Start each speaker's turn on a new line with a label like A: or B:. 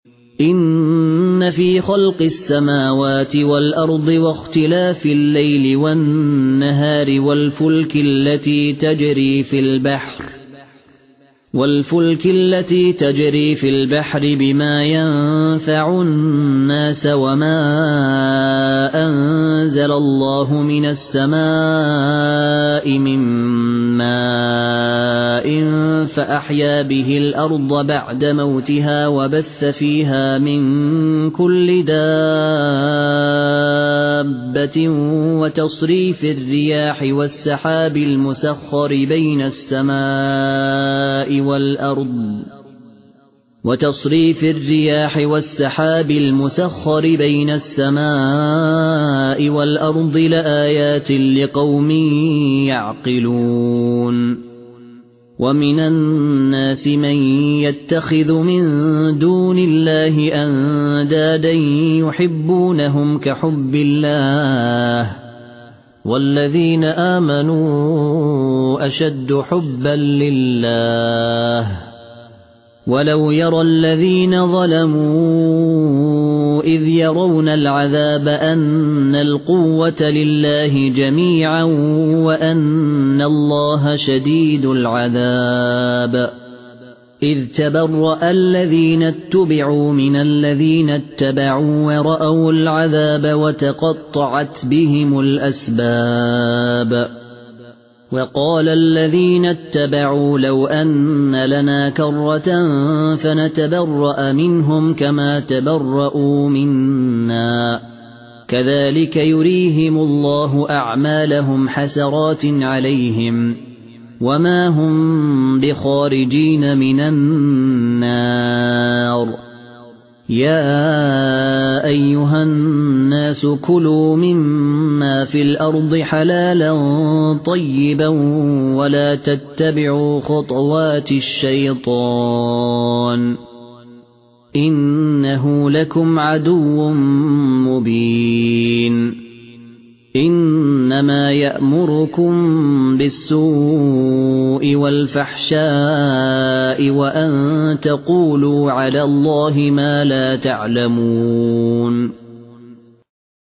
A: إن في خلق السماوات والأرض واختلاف الليل والنهار والفلك التي تجري في البحر بما ينفع الناس وما أنزل الله من السماء من ماء فأحيا به الأرض بعد موتها وبث فيها من كل دابة وتصريف الرياح والسحاب المسخر بين السماء والأرض لآيات لقوم يعقلون ومن الناس من يتخذ من دون الله أندادا يحبونهم كحب الله والذين آمنوا أشد حبا لله ولو يرى الذين ظلموا إذ يرون العذاب أن القوة لله جميعا وأن الله شديد العذاب إذ تبرأ الذين اتبعوا من الذين اتبعوا ورأوا العذاب وتقطعت بهم الأسباب وقال الذين اتبعوا لو أن لنا كرة فنتبرأ منهم كما تبرؤوا منا كذلك يريهم الله أعمالهم حسرات عليهم وما هم بخارجين من النار يا أيها الناس كلوا مما في الأرض حلالا طيبا ولا تتبعوا خطوات الشيطان إنه لكم عدو مبين إنما يأمركم بالسوء والفحشاء وأن تقولوا على الله ما لا تعلمون